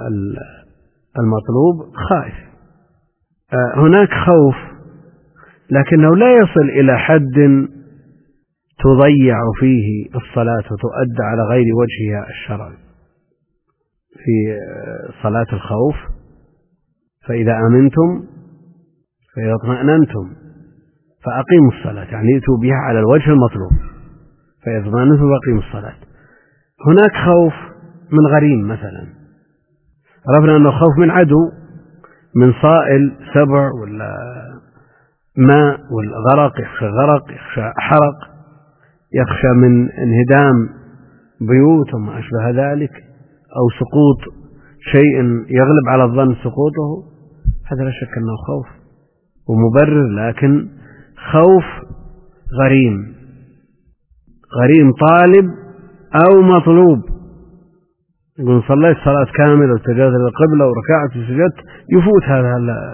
المطلوب خائف. هناك خوف لكنه لا يصل إلى حد تضيع فيه الصلاة وتؤدى على غير وجهها الشرعي. في صلاة الخوف: فإذا أمنتم فإذا اطمأننتم فأقيموا الصلاة، يعني ائتوا بها على الوجه المطلوب، فإذا اطمأننتم فأقيموا الصلاة. هناك خوف من غريم مثلا، عرفنا أنه خوف من عدو، من صائل سبع ولا ماء ولا غرق، يخشى غرق، يخشى حرق، يخشى من انهدام بيوت وما أشبه ذلك، أو سقوط شيء يغلب على الظن سقوطه. هذا لا شك أنه خوف ومبرر، لكن خوف غريم، غريم طالب أو مطلوب. يقول صليت صلاة كاملة واتجهت للقبلة وركعت وسجدت، يفوت هذا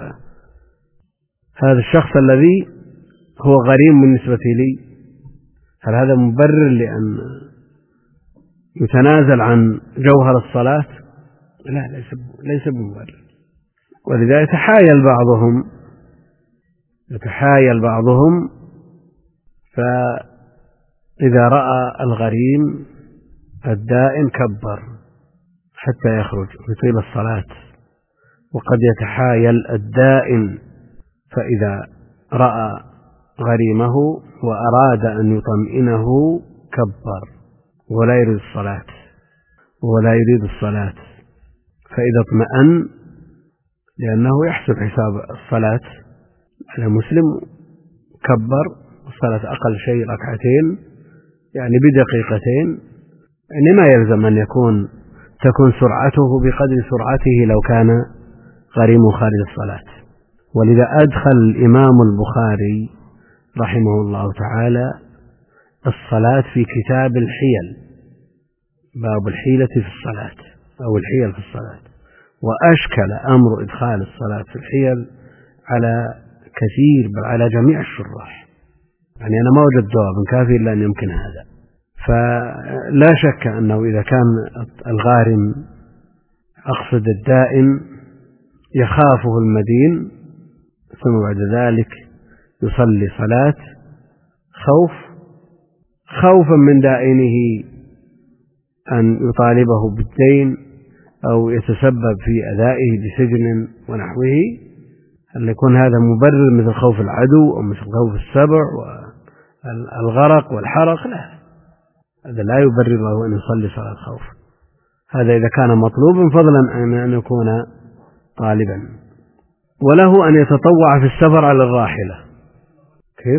هذا الشخص الذي هو غريم بالنسبة لي، هل هذا مبرر لأن يتنازل عن جوهر الصلاة؟ لا، ليس ليس بمبرر. ولذا يتحايل بعضهم يتحايل بعضهم فإذا رأى الغريم الدائم كبر حتى يخرج يطيل الصلاة. وقد يتحايل الدائم فإذا رأى غريمه وأراد أن يطمئنه كبر ولا يريد الصلاة ولا يريد الصلاة فإذا اطمأن، لأنه يحسب حساب الصلاة على مسلم، كبر الصلاة أقل شيء ركعتين يعني بدقيقتين، إنما يلزم أن يكون تكون سرعته بقدر سرعته لو كان غريم خارج الصلاة. ولذا أدخل الإمام البخاري رحمه الله تعالى الصلاة في كتاب الحيل، باب الحيلة في الصلاة أو الحيل في الصلاة، وأشكل أمر إدخال الصلاة في الحيل على كثير بل على جميع الشراح، يعني أنا ما وجدت جواب كافي إلا أن يمكن هذا. فلا شك أنه إذا كان الغارم أقصد الدائم يخافه المدين ثم بعد ذلك يصلي صلاة خوف خوفا من دائنه أن يطالبه بالدين أو يتسبب في أدائه بسجن ونحوه، هل يكون هذا مبرر مثل خوف العدو أو مثل خوف السبع والغرق والحرق؟ لا، هذا لا يبرر له أن يصلي صلاة خوف. هذا إذا كان مطلوبا، فضلا عن أن يكون طالبا. وله أن يتطوع في السفر على الراحلة. كيف؟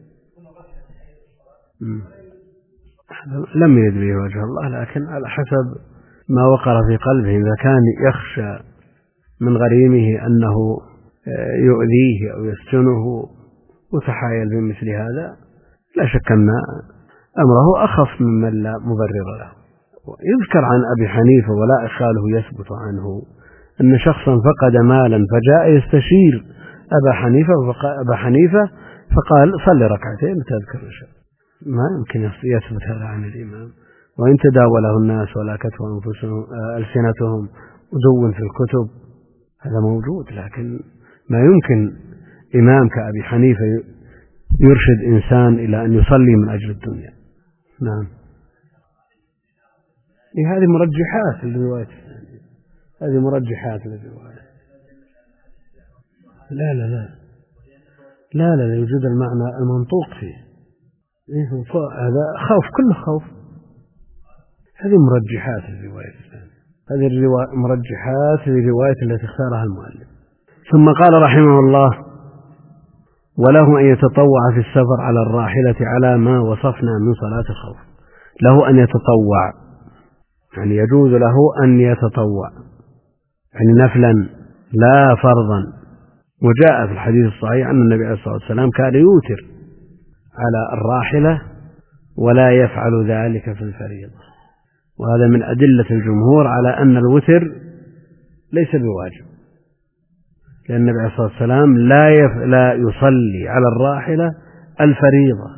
لم يرد به وجه الله، لكن على حسب ما وقر في قلبه. إذا كان يخشى من غريمه أنه يؤذيه أو يسجنه وتحايل بمثل هذا، لا شك أن أمره أخف ممن لا مبرر له. يذكر عن أبي حنيفة ولا إخاله يثبت عنه أن شخصا فقد مالا فجاء يستشير أبا حنيفة أبا حنيفة فقال صل ركعتين تذكر شيء. ما يمكن يثبت هذا عن الإمام. وإن تداوله الناس ولا كتبوا أنفسهم ألسنتهم وزون في الكتب هذا موجود، لكن ما يمكن إمام كأبي حنيفة يرشد إنسان إلى أن يصلي من أجل الدنيا. نعم. هذه مرجحات للرواية، هذه مرجحات للرواية. لا لا لا لا لا يوجد المعنى المنطوق فيه. هذا خوف، كله خوف. هذه مرجحات الرواية، هذه مرجحات للرواية التي اختارها المؤلف. ثم قال رحمه الله: وله أن يتطوع في السفر على الراحلة على ما وصفنا من صلاة الخوف. له أن يتطوع يعني يجوز له أن يتطوع يعني نفلا لا فرضا. وجاء في الحديث الصحيح أن النبي عليه الصلاة والسلام كان يوتر على الراحلة ولا يفعل ذلك في الفريضة، وهذا من أدلة الجمهور على أن الوتر ليس بواجب، لأن النبي عليه الصلاة والسلام لا, يف... لا يصلي على الراحلة الفريضة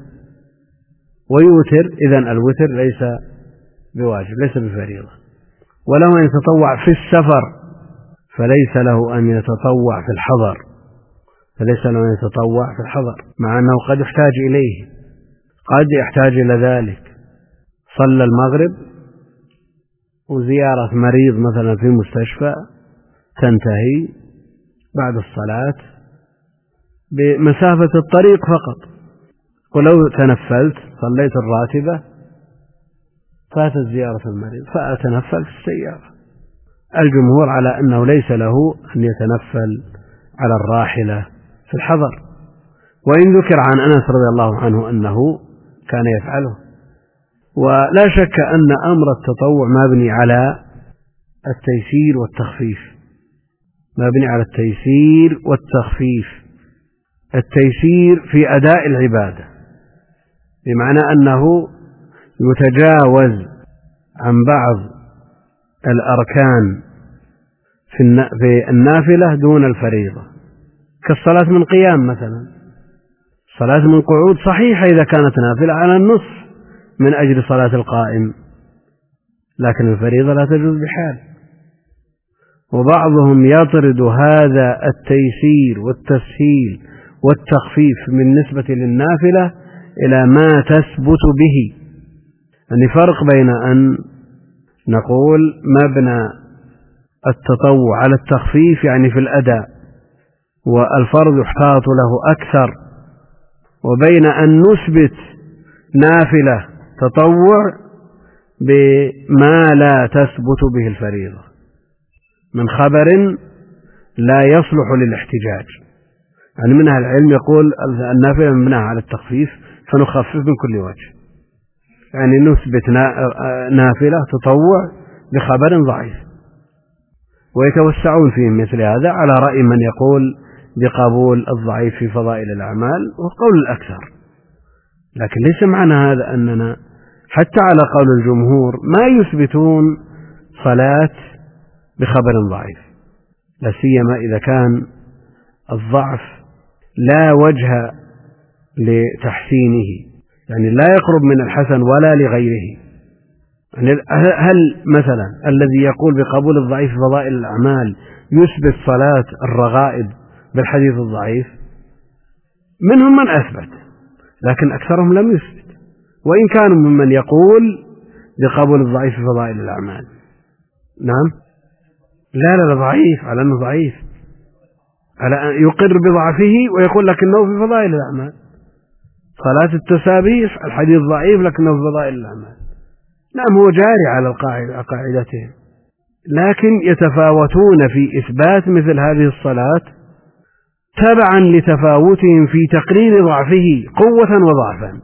ويوتر، إذن الوتر ليس بواجب ليس بفريضة. ولو أن يتطوع في السفر فليس له أن يتطوع في الحضر، فليس له أن يتطوع في الحضر مع أنه قد يحتاج إليه، قد يحتاج إلى ذلك. صلى المغرب وزيارة مريض مثلا في مستشفى تنتهي بعد الصلاة بمسافة الطريق فقط، ولو تنفلت صليت الراتبة فاتت زيارة المريض فأتنفل في السيارة. الجمهور على أنه ليس له أن يتنفل على الراحلة في الحضر، وإن ذكر عن أنس رضي الله عنه أنه كان يفعله. ولا شك أن أمر التطوع مبني على التيسير والتخفيف، مبني على التيسير والتخفيف. التيسير في أداء العبادة بمعنى أنه يتجاوز عن بعض الأركان في النافلة دون الفريضة، كالصلاة من قيام مثلا. صلاة من قعود صحيحة إذا كانت نافلة على النصف من أجل صلاة القائم، لكن الفريضة لا تجوز بحال. وبعضهم يطرد هذا التيسير والتسهيل والتخفيف من نسبة للنافلة إلى ما تثبت به. يعني فرق بين أن نقول مبنى التطوع على التخفيف يعني في الأداء والفرض يحتاط له أكثر، وبين أن نثبت نافلة تطوع بما لا تثبت به الفريضة من خبر لا يصلح للاحتجاج. يعني من أهل العلم يقول النافلة مبناها على التخفيف فنخفف من كل وجه، يعني نثبت نافلة تطوع بخبر ضعيف، ويتوسعون فيه مثل هذا على رأي من يقول بقبول الضعيف في فضائل الأعمال وقول الأكثر. لكن ليس معنى هذا أننا حتى على قول الجمهور ما يثبتون صلاة بخبر ضعيف، لا سيما إذا كان الضعف لا وجه لتحسينه، يعني لا يقرب من الحسن ولا لغيره. يعني هل مثلا الذي يقول بقبول الضعيف في فضائل الأعمال يثبت صلاة الرغائب بالحديث الضعيف؟ منهم من أثبت لكن أكثرهم لم يثبت، وإن كانوا ممن يقول بقبول الضعيف في فضائل الأعمال. نعم لا لا ضعيف، على أنه ضعيف، على أن يقر بضعفه ويقول لكنه في فضائل الأعمال. صلاة التسابيح الحديث ضعيف لكنه في فضائل الأعمال. نعم هو جاري على القاعدة قاعدتهم، لكن يتفاوتون في إثبات مثل هذه الصلاة تبعا لتفاوتهم في تقرير ضعفه قوة وضعفا.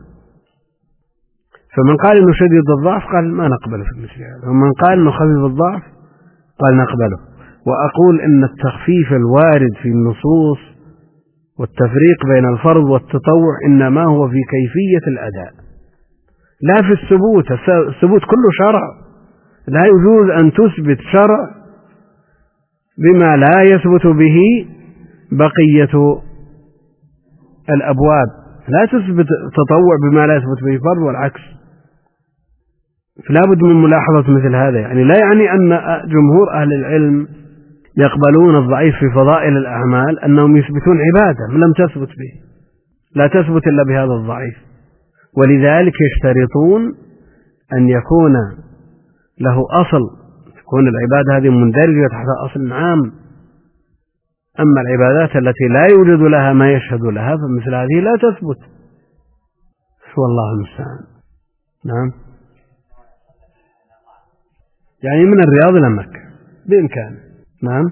فمن قال إنه شديد الضعف قال ما نقبله في مثل هذا، ومن قال إنه خفيف الضعف قال نقبله. وأقول إن التخفيف الوارد في النصوص والتفريق بين الفرض والتطوع إنما هو في كيفية الأداء لا في الثبوت. الثبوت كله شرع، لا يجوز أن تثبت شرع بما لا يثبت به بقية الأبواب، لا تثبت تطوع بما لا يثبت به فرض والعكس. فلا بد من ملاحظة مثل هذا. يعني لا يعني أن جمهور أهل العلم يقبلون الضعيف في فضائل الأعمال أنهم يثبتون عبادة لم تثبت به، لا تثبت إلا بهذا الضعيف، ولذلك يشترطون أن يكون له أصل، تكون العبادة هذه مندرجة تحت أصل عام. أما العبادات التي لا يوجد لها ما يشهد لها فمثل هذه لا تثبت، والله المستعان. نعم، يعني من الرياض إلى مكة بإمكانه. نعم،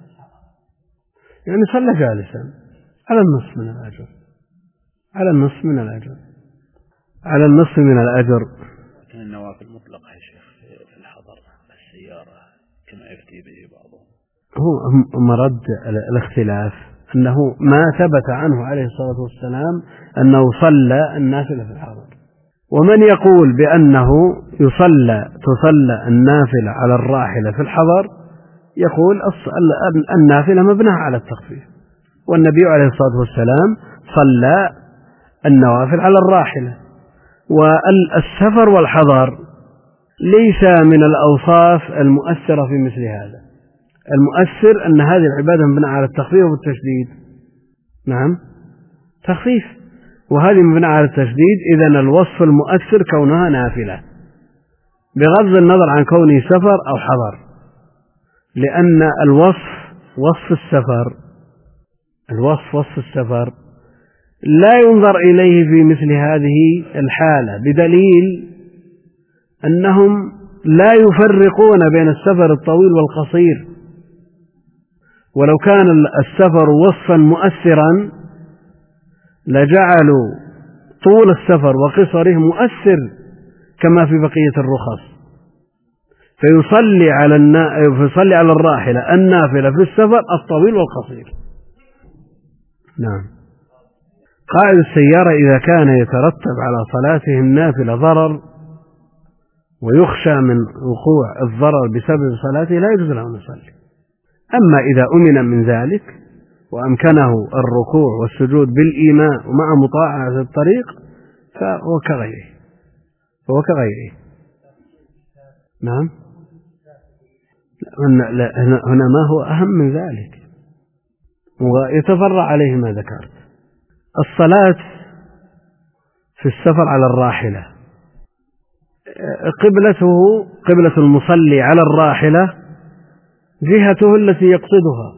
يعني صلى جالسا على النصف من الأجر، على النصف من الأجر، على النصف من الأجر. لكن النوافل مطلقة يا شيخ في الحضر السيارة كما يفتي به بعضهم. هو مرد الاختلاف أنه ما ثبت عنه عليه الصلاة والسلام أنه صلى النافلة في الحضر، ومن يقول بأنه يصلى تصلى النافلة على الراحلة في الحضر يقول النافلة مبناها على التخفيف، والنبي عليه الصلاة والسلام صلى النوافل على الراحلة. والسفر والحضر ليس من الأوصاف المؤثرة في مثل هذا. المؤثر أن هذه العبادة مبناها على التخفيف والتشديد. نعم، تخفيف، وهذه مبناها على التشديد. إذن الوصف المؤثر كونها نافلة بغض النظر عن كونه سفر أو حضر، لأن الوصف وصف السفر الوصف وصف السفر لا ينظر إليه في مثل هذه الحالة، بدليل أنهم لا يفرقون بين السفر الطويل والقصير. ولو كان السفر وصفا مؤثرا لجعلوا طول السفر وقصره مؤثر كما في بقية الرخص، فيصلي على النا... فيصلي على الراحلة النافلة في السفر الطويل والقصير. نعم. قائد السيارة إذا كان يترتب على صلاته النافلة ضرر ويخشى من وقوع الضرر بسبب صلاته لا يجوز له أن يصلي. أما إذا أمن من ذلك وأمكنه الركوع والسجود بالإيماء ومع مطاعة الطريق فهو كغيره فهو كغيره نعم. هنا ما هو أهم من ذلك ويتفرع عليه ما ذكرت. الصلاة في السفر على الراحلة قبلته قبلة المصلي على الراحلة جهته التي يقصدها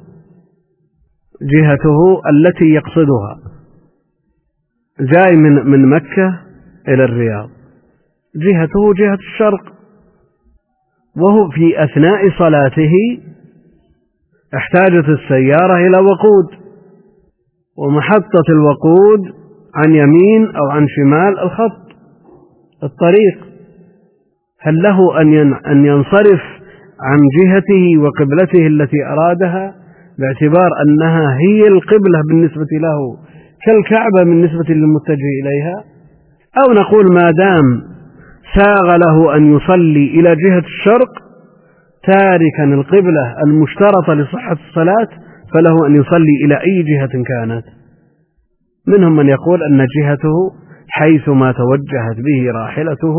جهته التي يقصدها جاي من من مكة إلى الرياض، جهته جهة الشرق، وهو في أثناء صلاته احتاجت السيارة إلى وقود، ومحطة الوقود عن يمين أو عن شمال الخط الطريق، هل له أن ينصرف عن جهته وقبلته التي أرادها باعتبار أنها هي القبلة بالنسبة له كالكعبة بالنسبة للمتجه إليها، أو نقول ما دام ساغ له أن يصلي إلى جهة الشرق تاركا القبلة المشترطة لصحة الصلاة فله أن يصلي إلى أي جهة كانت. منهم من يقول أن جهته حيثما توجهت به راحلته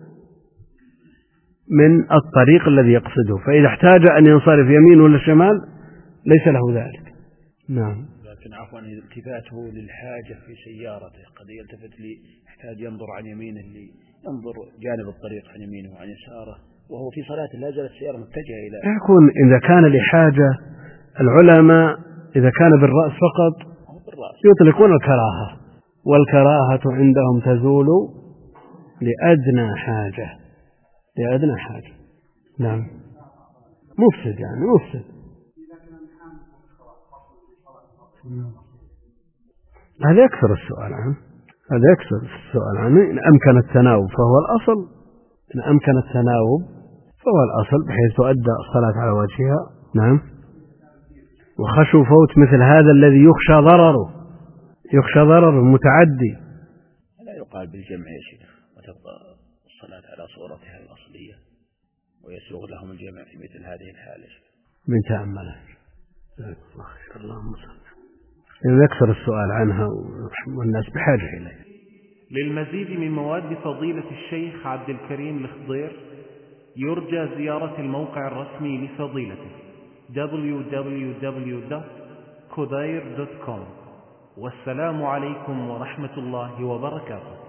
من الطريق الذي يقصده، فإذا احتاج أن ينصرف يمين ولا شمال ليس له ذلك. نعم. لكن عفوا التفاته للحاجة في سيارته قد يلتفت لي يحتاج ينظر عن يمينه اللي ينظر جانب الطريق عن يمينه وعن يساره وهو في صلاة لا زالت السيارة متجهة إلى يكون إذا كان لحاجة. العلماء إذا كان بالرأس فقط يطلقون الكراهة، والكراهة عندهم تزول لأدنى حاجة لأدنى حاجة. نعم. مفسد يعني مفسد. هذا يكثر السؤال عنه هذا يكثر السؤال عنه إن أمكن التناوب فهو الأصل إن أمكن التناوب فهو الأصل بحيث تؤدى الصلاة على وجهها. نعم. وخشوا فوت مثل هذا الذي يخشى ضرره، يخشى ضرره متعدي. لا يقال بالجمع يا شيخ، وتبقى الصلاة على صورتها الأصلية ويسوغ لهم الجمع في مثل هذه الحالة. من تأمله اللهم صل، يكثر السؤال عنها والناس بحاجة إليه. للمزيد من مواد فضيلة الشيخ عبد الكريم الخضير يرجى زيارة الموقع الرسمي لفضيلته دبليو دبليو دبليو دوت خضير دوت كوم. والسلام عليكم ورحمة الله وبركاته.